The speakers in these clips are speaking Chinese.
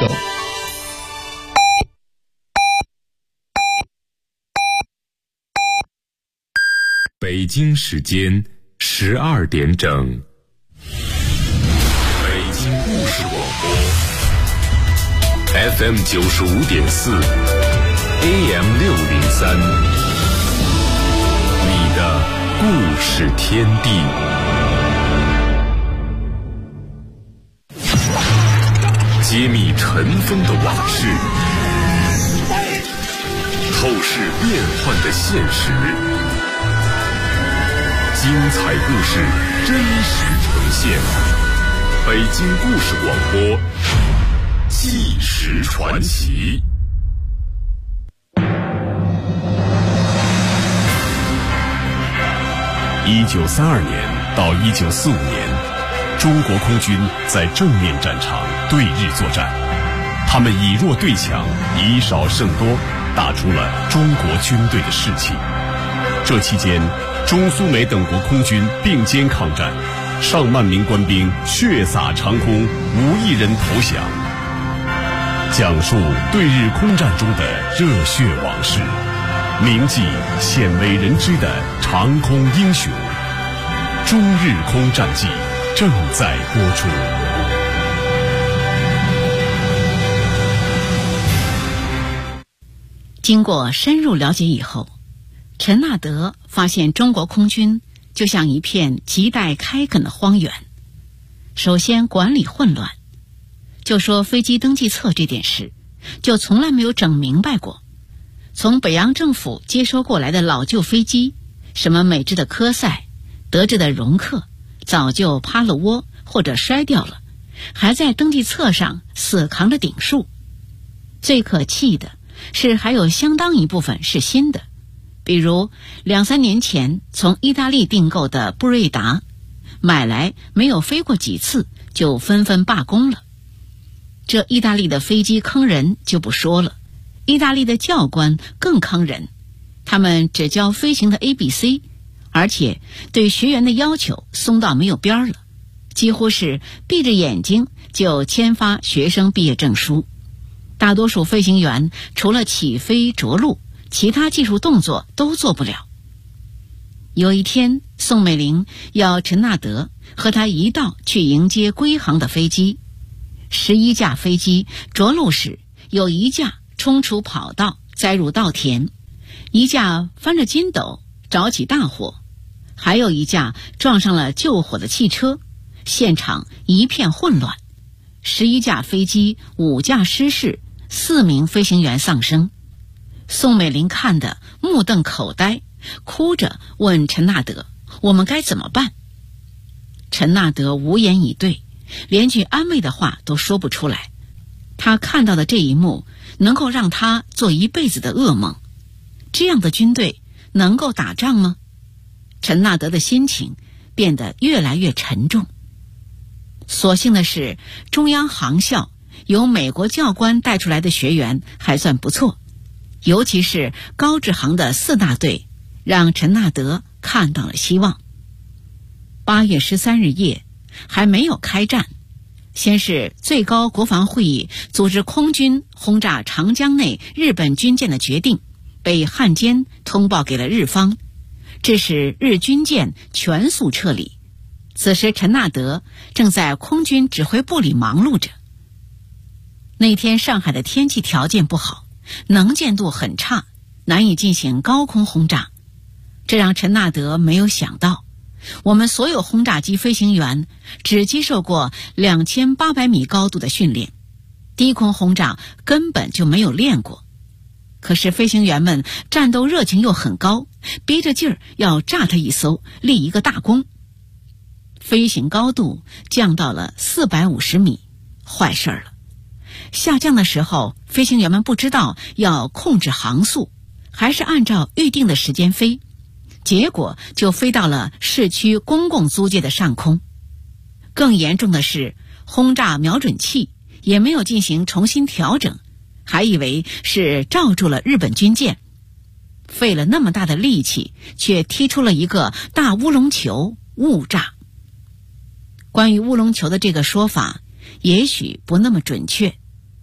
动。 北京时间12点整，北京故事广播 FM 95.4 AM 603，你的故事天地。揭秘尘封的往事，透视变幻的现实，精彩故事真实呈现。北京故事广播，纪实传奇。1932年到1945年，中国空军在正面战场对日作战，他们以弱对强，以少胜多，打出了中国军队的士气。这期间，中苏美等国空军并肩抗战，上万名官兵血洒长空，无一人投降。讲述对日空战中的热血往事，铭记鲜为人知的长空英雄。中日空战记正在播出。 经过深入了解以后，陈纳德发现中国空军就像一片亟待开垦的荒原。首先管理混乱，就说飞机登记册这件事，就从来没有整明白过。从北洋政府接收过来的老旧飞机，什么美制的科赛、德制的容克，早就趴了窝或者摔掉了，还在登记册上死扛着顶数。最可气的是还有相当一部分是新的，比如2-3年前从意大利订购的布瑞达，买来没有飞过几次就纷纷罢工了。这意大利的飞机坑人就不说了，意大利的教官更坑人，他们只教飞行的 ABC， 而且对学员的要求松到没有边了，几乎是闭着眼睛就签发学生毕业证书。大多数飞行员除了起飞着陆，其他技术动作都做不了。有一天，宋美龄要陈纳德和他一道去迎接归航的飞机。11架飞机着陆时，有一架冲出跑道栽入稻田，一架翻着筋斗着起大火，还有一架撞上了救火的汽车，现场一片混乱。11架飞机5架失事，4名飞行员丧生。宋美龄看得目瞪口呆，哭着问陈纳德：“我们该怎么办？”陈纳德无言以对，连句安慰的话都说不出来。他看到的这一幕能够让他做一辈子的噩梦。这样的军队能够打仗吗？陈纳德的心情变得越来越沉重。所幸的是，中央航校由美国教官带出来的学员还算不错，尤其是高志航的4大队，让陈纳德看到了希望。8月13日夜，还没有开战，先是最高国防会议组织空军轰炸长江内日本军舰的决定被汉奸通报给了日方，致使日军舰全速撤离。此时陈纳德正在空军指挥部里忙碌着。那天上海的天气条件不好，能见度很差，难以进行高空轰炸。这让陈纳德没有想到，我们所有轰炸机飞行员只接受过2800米高度的训练，低空轰炸根本就没有练过。可是飞行员们战斗热情又很高，憋着劲儿要炸他一艘，立一个大功。飞行高度降到了450米，坏事了。下降的时候，飞行员们不知道要控制航速，还是按照预定的时间飞，结果就飞到了市区公共租界的上空。更严重的是，轰炸瞄准器也没有进行重新调整，还以为是罩住了日本军舰，费了那么大的力气，却踢出了一个大乌龙球，误炸。关于乌龙球的这个说法也许不那么准确，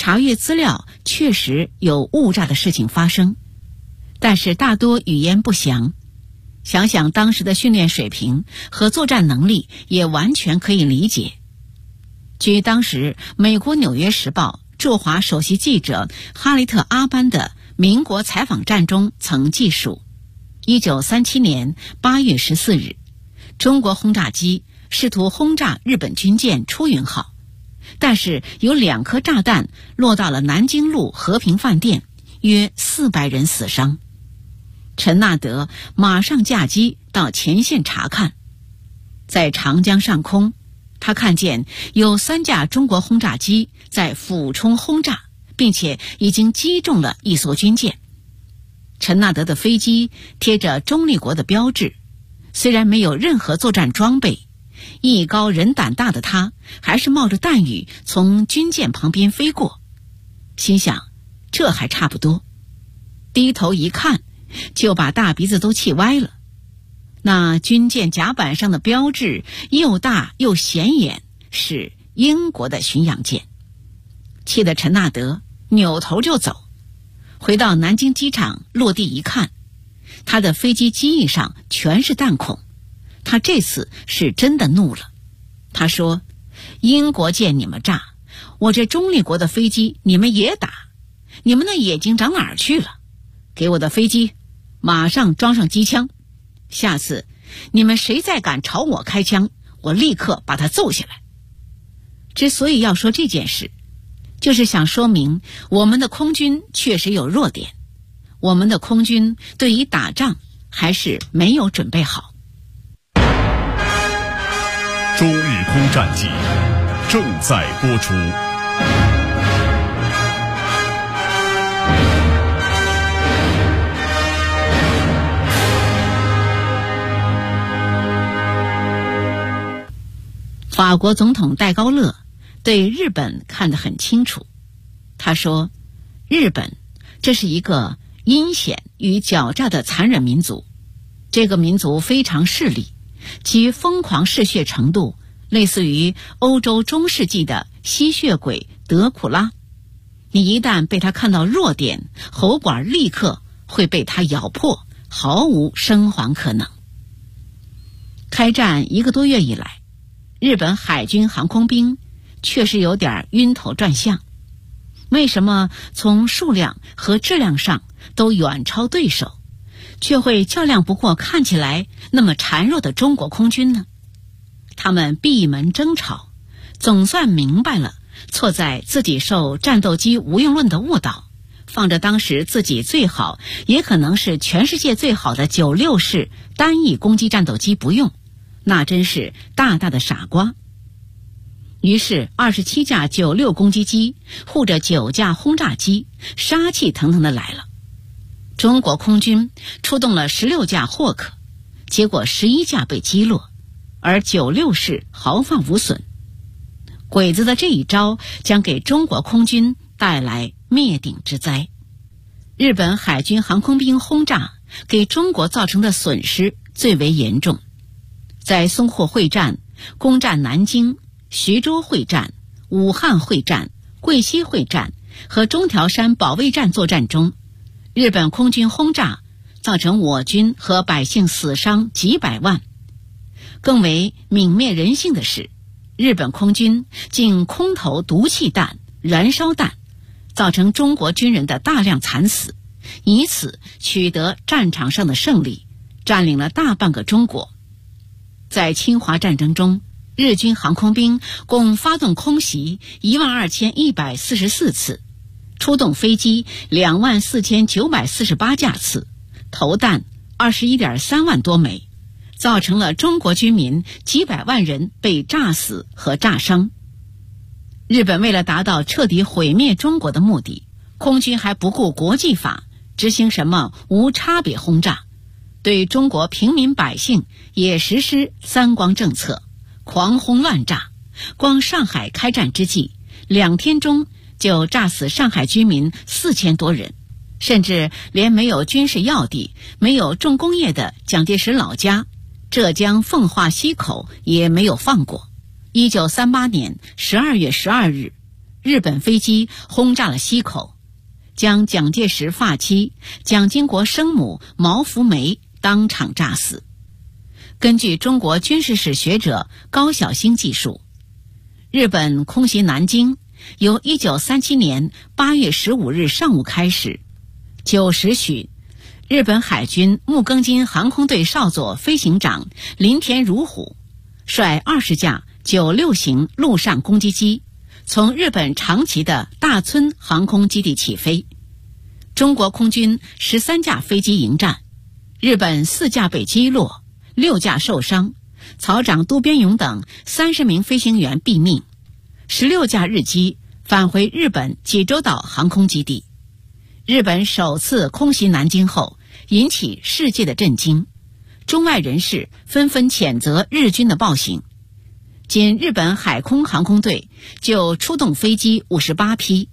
查阅资料，确实有误炸的事情发生，但是大多语言不详。想想当时的训练水平和作战能力，也完全可以理解。据当时美国《纽约时报》驻华首席记者哈雷特·阿班的民国采访战中曾记述，1937年8月14日，中国轰炸机试图轰炸日本军舰出云号，但是有2颗炸弹落到了南京路和平饭店，约400人死伤。陈纳德马上驾机到前线查看，在长江上空，他看见有3架中国轰炸机在俯冲轰炸，并且已经击中了一艘军舰。陈纳德的飞机贴着中立国的标志，虽然没有任何作战装备，艺高人胆大的他还是冒着弹雨从军舰旁边飞过，心想这还差不多，低头一看就把大鼻子都气歪了。那军舰甲板上的标志又大又显眼，是英国的巡洋舰。气得陈纳德扭头就走，回到南京机场落地一看，他的飞机机翼上全是弹孔。他这次是真的怒了，他说：英国舰你们炸，我这中立国的飞机你们也打，你们的眼睛长哪儿去了？给我的飞机马上装上机枪，下次你们谁再敢朝我开枪，我立刻把他揍下来。之所以要说这件事，就是想说明我们的空军确实有弱点，我们的空军对于打仗还是没有准备好。 中日空战记正在播出。 法国总统戴高乐对日本看得很清楚，他说：日本这是一个阴险与狡诈的残忍民族，这个民族非常势利，其疯狂嗜血程度类似于欧洲中世纪的吸血鬼德库拉，你一旦被他看到弱点，喉管立刻会被他咬破，毫无生还可能。开战1个多月以来，日本海军航空兵确实有点晕头转向。为什么从数量和质量上都远超对手，却会较量不过看起来那么孱弱的中国空军呢？他们闭门争吵，总算明白了错在自己受战斗机无用论的误导，放着当时自己最好也可能是全世界最好的96式单翼攻击战斗机不用，那真是大大的傻瓜。于是27架96攻击机护着9架轰炸机，杀气腾腾的来了。中国空军出动了16架霍克，结果11架被击落，而96式毫发无损。鬼子的这一招将给中国空军带来灭顶之灾。日本海军航空兵轰炸给中国造成的损失最为严重。在淞沪会战、攻占南京、徐州会战、武汉会战、桂溪会战和中条山保卫战作战中，日本空军轰炸造成我军和百姓死伤几百万。更为泯灭人性的是，日本空军竟空投毒气弹、燃烧弹，造成中国军人的大量惨死，以此取得战场上的胜利，占领了大半个中国。在侵华战争中，日军航空兵共发动空袭12144次，出动飞机24948架次，投弹21.3万多枚，造成了中国军民几百万人被炸死和炸伤。日本为了达到彻底毁灭中国的目的，空军还不顾国际法，执行什么无差别轰炸，对中国平民百姓也实施三光政策，狂轰乱炸。光上海开战之际，2天中就炸死上海居民4000多人，甚至连没有军事要地、没有重工业的蒋介石老家浙江奉化溪口也没有放过。1938年12月12日， 日本飞机轰炸了西口，将蒋介石发妻蒋经国生母毛福梅当场炸死。根据中国军事史学者高晓星记述，日本空袭南京由1937年8月15日上午开始，9时许，日本海军木更津航空队少佐飞行长林田如虎率20架96型陆上攻击机从日本长崎的大村航空基地起飞，中国空军13架飞机迎战，日本4架被击落，6架受伤，曹长渡边勇等30名飞行员毙命，16架日机返回日本济州岛航空基地。日本首次空袭南京后，引起世界的震惊，中外人士纷纷谴责日军的暴行。仅日本海空航空队就出动飞机58批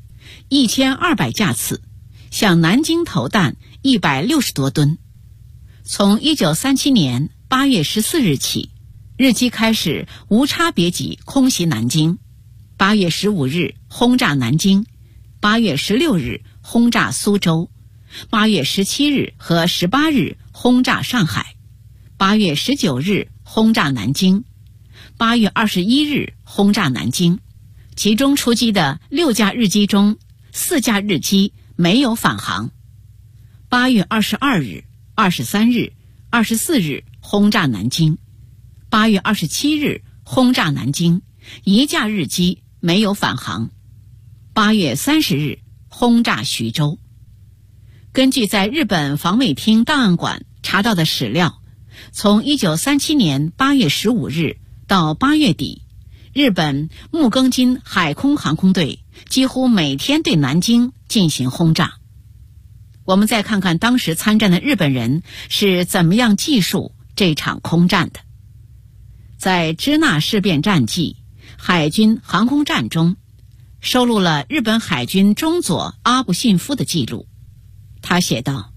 ，1200架次，向南京投弹160多吨。从1937年8月14日起，日机开始无差别级空袭南京。8月15日轰炸南京，8月16日轰炸苏州，8月17日和18日轰炸上海，8月19日轰炸南京，8月21日轰炸南京。其中出击的6架日机中，4架日机没有返航。8月22日、23日、24日轰炸南京，8月27日轰炸南京，1架日机没有返航。8月30日轰炸徐州。根据在日本防卫厅档案馆查到的史料，从1937年8月15日到8月底，日本木更津海空航空队几乎每天对南京进行轰炸。我们再看看当时参战的日本人是怎么样记述这场空战的。在支那事变战记海军航空战中，收录了日本海军中佐阿部信夫的记录。他写道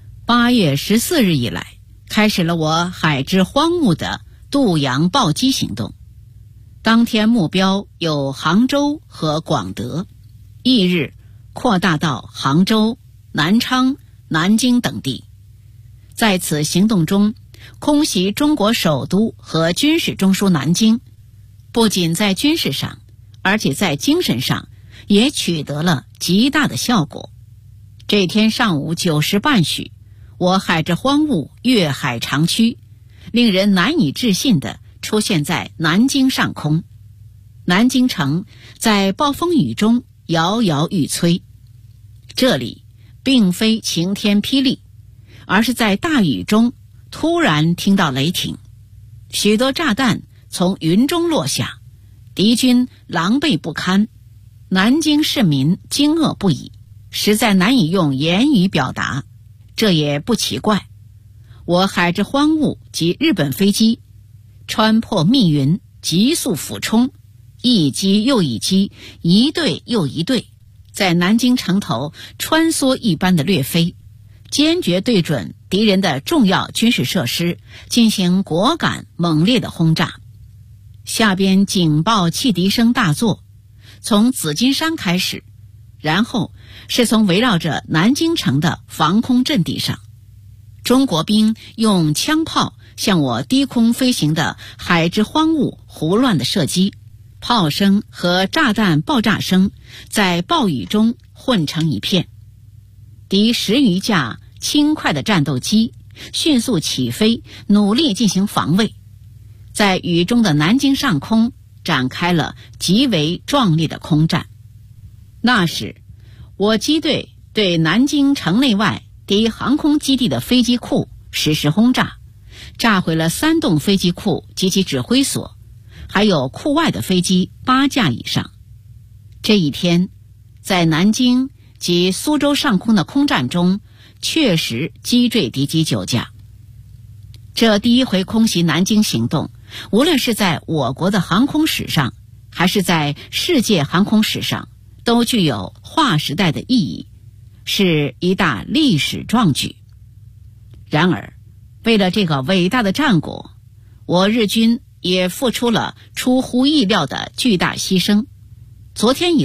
：8月14日以来，开始了我海之荒芜的渡洋暴击行动。当天目标有杭州和广德，翌日扩大到杭州、南昌、南京等地。在此行动中，空袭中国首都和军事中枢南京，不仅在军事上，而且在精神上也取得了极大的效果。这天上午9时半许，我海之荒芜越海长驱，令人难以置信地出现在南京上空。南京城在暴风雨中摇摇欲摧。这里并非晴天霹雳，而是在大雨中突然听到雷霆，许多炸弹从云中落下，敌军狼狈不堪，南京市民惊愕不已，实在难以用言语表达。这也不奇怪，我海之荒芜及日本飞机穿破密云，急速俯冲，一机又一机，一队又一队，在南京城头穿梭一般的掠飞，坚决对准敌人的重要军事设施进行果敢猛烈的轰炸。下边警报汽笛声大作，从紫金山开始，然后是从围绕着南京城的防空阵地上，中国兵用枪炮向我低空飞行的海之荒芜胡乱的射击，炮声和炸弹爆炸声在暴雨中混成一片。敌10余架轻快的战斗机迅速起飞，努力进行防卫，在雨中的南京上空展开了极为壮丽的空战。那时我机队对南京城内外敌航空基地的飞机库实施轰炸，炸毁了3栋飞机库及其指挥所，还有库外的飞机8架以上。这一天，在南京及苏州上空的空战中，确实击坠敌机9架。这第一回空袭南京行动，无论是在我国的航空史上，还是在世界航空史上，都具有划时代的意义，是一大历史壮举。然而，为了这个伟大的战果，我日军也付出了出乎意料的巨大牺牲。昨天以来，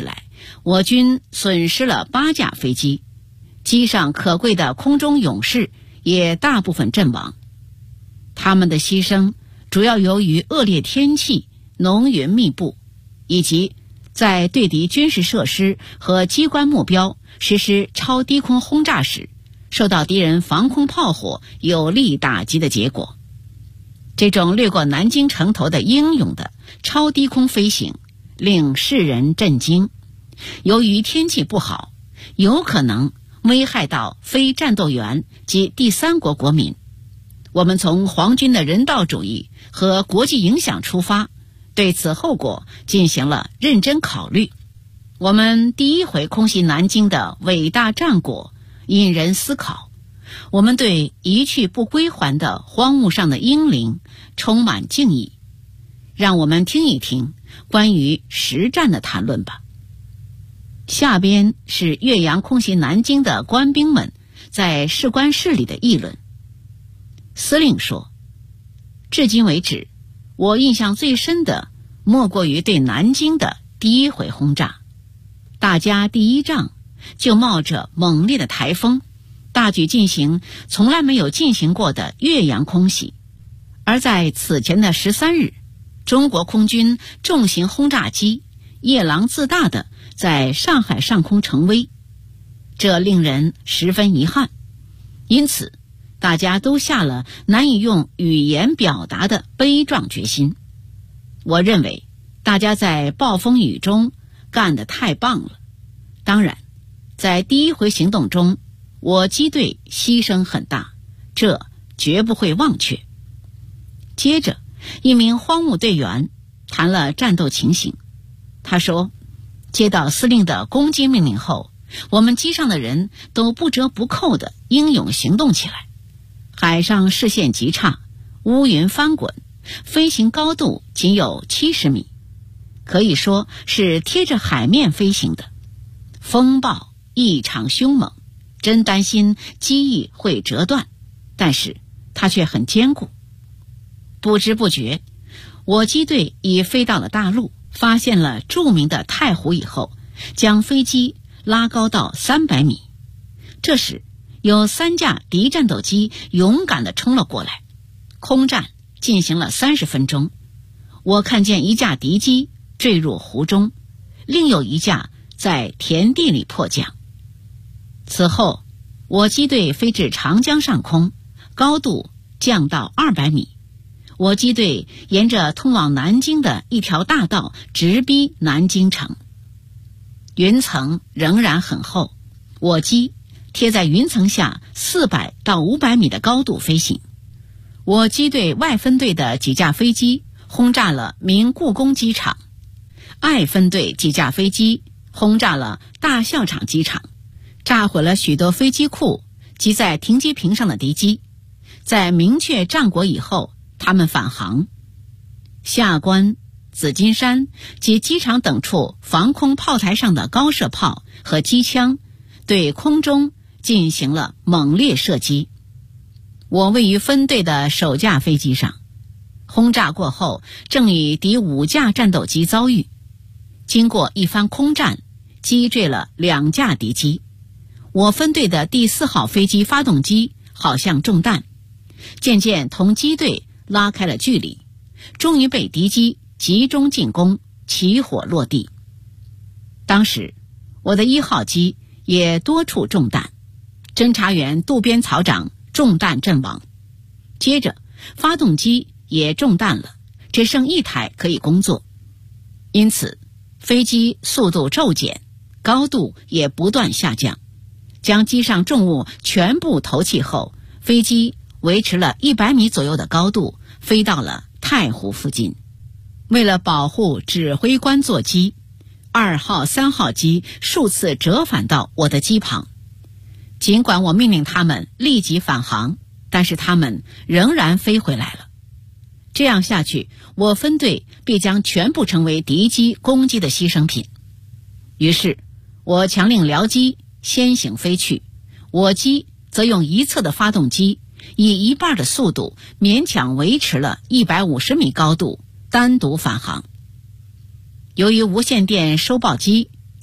我军损失了8架飞机，机上可贵的空中勇士也大部分阵亡。他们的牺牲主要由于恶劣天气、浓云密布，以及在对敌军事设施和机关目标实施超低空轰炸时，受到敌人防空炮火有力打击的结果。这种掠过南京城头的英勇的超低空飞行令世人震惊。由于天气不好，有可能危害到非战斗员及第三国国民，我们从皇军的人道主义和国际影响出发，对此后果进行了认真考虑。我们第一回空袭南京的伟大战果引人思考，我们对一去不归还的荒芜上的英灵充满敬意。让我们听一听关于实战的谈论吧。下边是岳阳空袭南京的官兵们在士官室里的议论。司令说，至今为止，我印象最深的莫过于对南京的第一回轰炸。大家第一仗就冒着猛烈的台风，大举进行从来没有进行过的岳阳空袭。而在此前的13日，中国空军重型轰炸机夜郎自大地在上海上空成威，这令人十分遗憾。因此大家都下了难以用语言表达的悲壮决心。我认为大家在暴风雨中干得太棒了。当然，在第一回行动中，我机队牺牲很大，这绝不会忘却。接着，一名荒木队员谈了战斗情形。他说，接到司令的攻击命令后，我们机上的人都不折不扣地英勇行动起来。海上视线极差，乌云翻滚，飞行高度仅有70米，可以说是贴着海面飞行的。风暴异常凶猛，真担心机翼会折断，但是它却很坚固。不知不觉，我机队已飞到了大陆，发现了著名的太湖以后，将飞机拉高到300米。这时有3架敌战斗机勇敢地冲了过来，空战进行了30分钟。我看见一架敌机坠入湖中，另有一架在田地里迫降。此后，我机队飞至长江上空，高度降到200米。我机队沿着通往南京的一条大道直逼南京城。云层仍然很厚，我机贴在云层下400到500米的高度飞行。我机队外分队的几架飞机轰炸了明故宫机场，爱分队几架飞机轰炸了大校场机场，炸毁了许多飞机库及在停机坪上的敌机。在明确战果以后，他们返航。下关、紫金山及机场等处防空炮台上的高射炮和机枪对空中进行了猛烈射击。我位于分队的首架飞机上，轰炸过后正与敌5架战斗机遭遇。经过一番空战，击坠了2架敌机。我分队的第4号飞机发动机好像中弹，渐渐同机队拉开了距离，终于被敌机集中进攻，起火落地。当时我的1号机也多处中弹，侦察员渡边曹长中弹阵亡。接着发动机也中弹了，只剩1台可以工作。因此飞机速度骤减，高度也不断下降。将机上重物全部投弃后，飞机维持了100米左右的高度，飞到了太湖附近。为了保护指挥官座机，2号、3号机数次折返到我的机旁。尽管我命令他们立即返航，但是他们仍然飞回来了。这样下去，我分队必将全部成为敌机攻击的牺牲品。于是我强令僚机先行飞去，我机则用一侧的发动机以1半的速度勉强维持了150米高度，单独返航。由于无线电收报机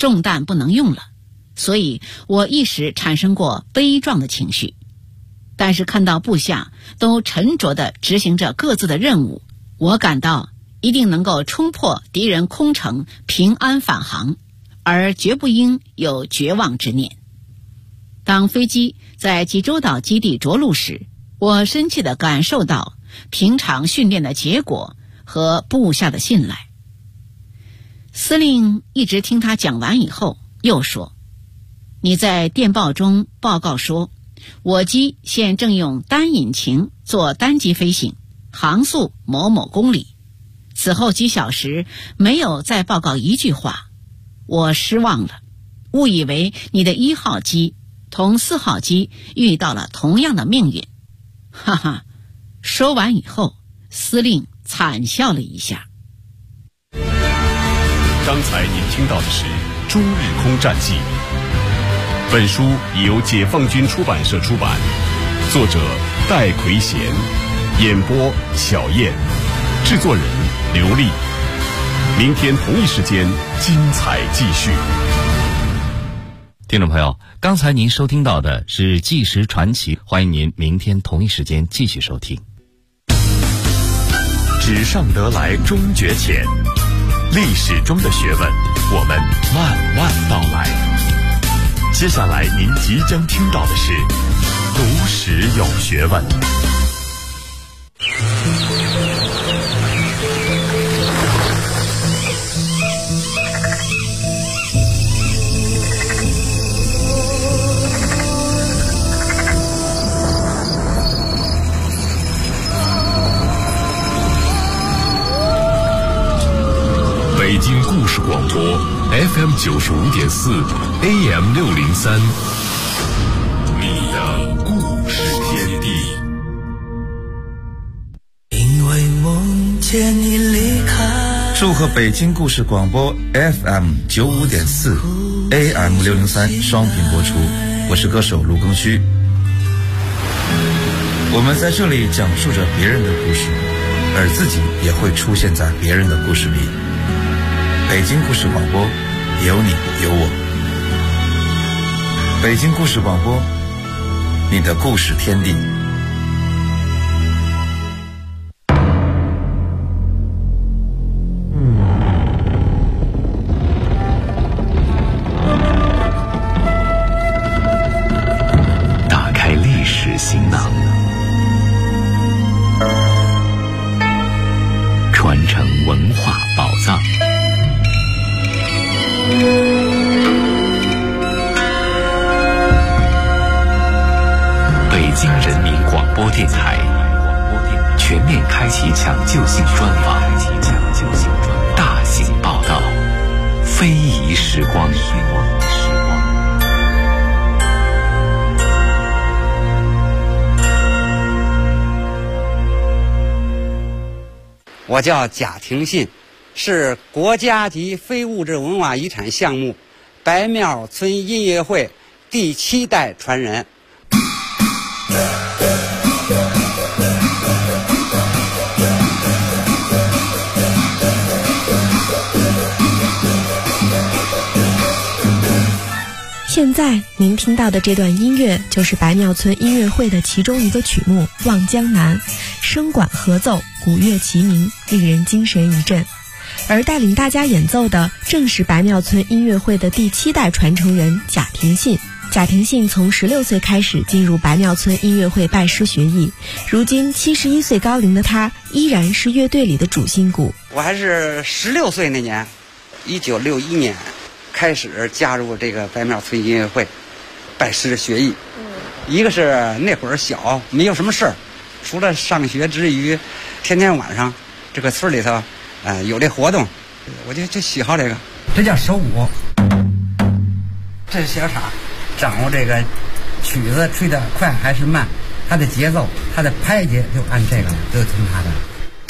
重担不能用了，所以我一时产生过悲壮的情绪。但是看到部下都沉着地执行着各自的任务，我感到一定能够冲破敌人空城，平安返航，而绝不应有绝望之念。当飞机在济州岛基地着陆时，我深切地感受到平常训练的结果和部下的信赖。司令一直听他讲完以后，又说：“你在电报中报告说，我机现正用单引擎做单机飞行，航速某某公里。此后几小时没有再报告一句话，我失望了，误以为你的1号机同4号机遇到了同样的命运。”哈哈，说完以后，司令惨笑了一下。 刚才您听到的是《中日空战记》，本书由解放军出版社出版，作者戴奎贤，演播小燕，制作人刘丽。明天同一时间精彩继续。 听众朋友，刚才您收听到的是《纪实传奇》，欢迎您明天同一时间继续收听。 纸上得来终觉浅，历史中的学问，我们慢慢道来。接下来您即将听到的是读史有学问。 北京故事广播 FM 95.4 AM 603，你的故事天地。 因为梦见你离开。 祝贺北京故事广播 FM 95.4 AM 603双频播出，我是歌手卢庚戌。我们在这里讲述着别人的故事，而自己也会出现在别人的故事里。北京故事广播，有你有我。北京故事广播，你的故事天地。 打开历史行囊，传承文化宝藏。北京人民广播电台全面开启抢救性专访，大型报道，非遗时光。 我叫贾廷信，是国家级非物质文化遗产项目白庙村音乐会第7代传人。 现在您听到的这段音乐就是白庙村音乐会的其中一个曲目《望江南》，声管合奏，鼓乐齐鸣，令人精神一振。而带领大家演奏的正是白庙村音乐会的第7代传承人贾廷信。贾廷信从16岁开始进入白庙村音乐会拜师学艺，如今71岁高龄的他依然是乐队里的主心骨。 我还是16岁那年，1961年开始加入这个白庙村音乐会拜师学艺。一个是那会儿小，没有什么事儿，除了上学之余，天天晚上这个村里头有这活动，我就喜好这个。这叫手鼓，这是小叉，掌握这个曲子吹得快还是慢，它的节奏，它的拍节就按这个了，就听它的。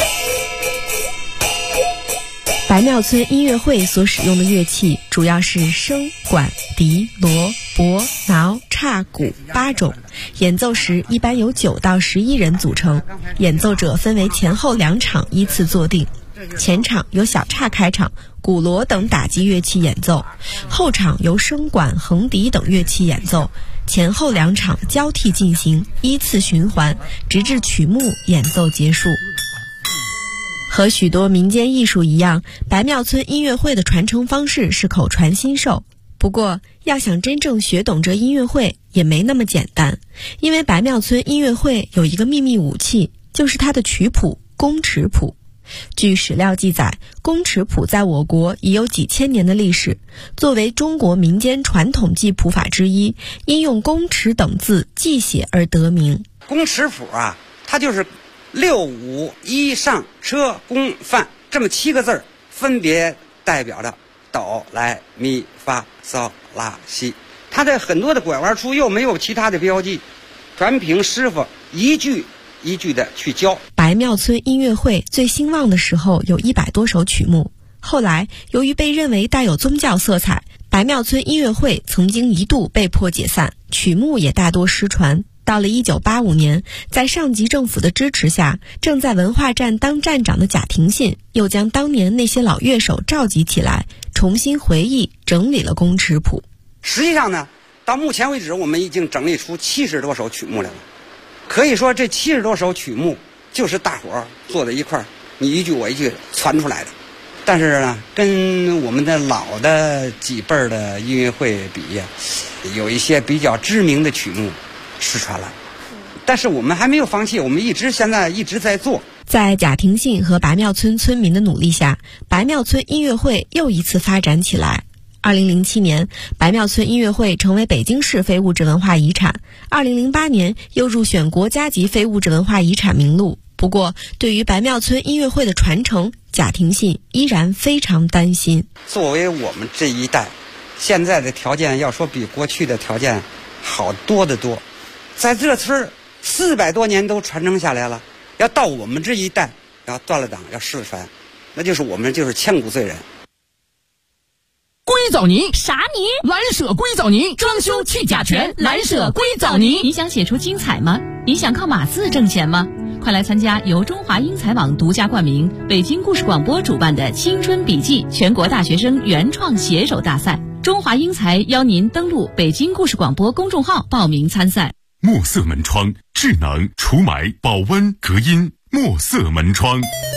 白庙村音乐会所使用的乐器主要是笙、管、笛、锣、钹、挠、叉、鼓8种，演奏时一般由9到11人组成，演奏者分为前后2场依次坐定。 前场由小叉开场，鼓锣等打击乐器演奏，后场由笙管、横笛等乐器演奏，前后两场交替进行，依次循环，直至曲目演奏结束。和许多民间艺术一样，白庙村音乐会的传承方式是口传心授。不过，要想真正学懂这音乐会也没那么简单，因为白庙村音乐会有一个秘密武器，就是它的曲谱宫尺谱。据史料记载，宫尺谱在我国已有几千年的历史，作为中国民间传统记谱法之一，因用宫尺等字记写而得名。 宫尺谱啊，它就是6、5、1上车宫范这么7个字，分别代表着哆来咪发嗦拉西。它的很多的拐弯处又没有其他的标记，全凭师傅一句一句的去教。 白庙村音乐会最兴旺的时候有100多首曲目，后来由于被认为带有宗教色彩，白庙村音乐会曾经一度被迫解散，曲目也大多失传。到了1985年，在上级政府的支持下，正在文化站当站长的贾廷信又将当年那些老乐手召集起来，重新回忆整理了宫尺谱。 实际上呢，到目前为止我们已经整理出70多首曲目来了。可以说这70多首曲目就是大伙儿坐在一块儿，你一句我一句传出来的。但是呢，跟我们的老的几辈儿的音乐会比呀，有一些比较知名的曲目失传了。但是我们还没有放弃，我们现在一直在做。 在贾廷信和白庙村村民的努力下，白庙村音乐会又一次发展起来。2007年，白庙村音乐会成为北京市非物质文化遗产。2008年又入选国家级非物质文化遗产名录。不过，对于白庙村音乐会的传承，贾廷信依然非常担心。 作为我们这一代，现在的条件要说比过去的条件好多得多。在这村400多年都传承下来了，要到我们这一代要断了档，要失传，那就是我们就是千古罪人。 硅藻泥啥泥？ 蓝舍硅藻泥，装修去甲醛，蓝舍硅藻泥。 你想写出精彩吗？你想靠码字挣钱吗？快来参加由中华英才网独家冠名、北京故事广播主办的青春笔记全国大学生原创写手大赛。中华英才邀您登录北京故事广播公众号报名参赛。 墨色门窗，智能除霾、保温、隔音。墨色门窗。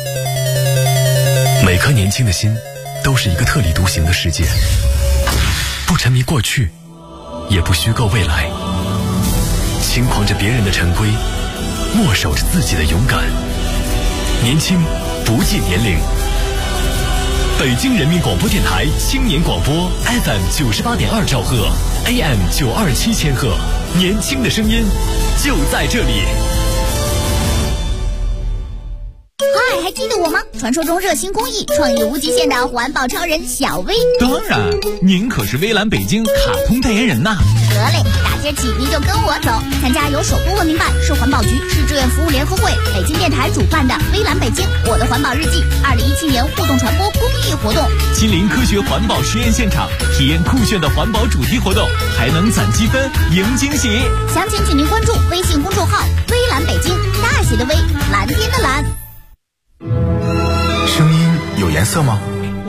每颗年轻的心都是一个特立独行的世界，不沉迷过去，也不虚构未来，轻狂着别人的陈规，默守着自己的勇敢。年轻不计年龄。北京人民广播电台青年广播 FM 98.2兆赫 AM 927千赫，年轻的声音就在这里。 嗨，还记得我吗？传说中热心公益、创意无极限的环保超人小薇。 当然，您可是微蓝北京卡通代言人呐。 得嘞，大街起您就跟我走，参加由首都文明办、市环保局、市志愿服务联合会、北京电台主办的微蓝北京我的环保日记2017年互动传播公益活动， 亲临科学环保实验现场，体验酷炫的环保主题活动，还能攒积分赢惊喜。 详情请您关注微信公众号微蓝北京，大写的微，蓝天的蓝。 声音有颜色吗？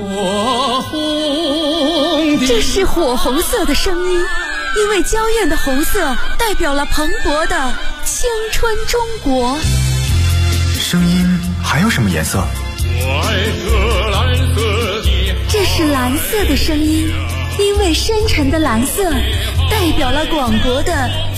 这是火红色的声音，因为娇艳的红色代表了蓬勃的青春中国。 声音还有什么颜色？ 这是蓝色的声音，因为深沉的蓝色代表了广博的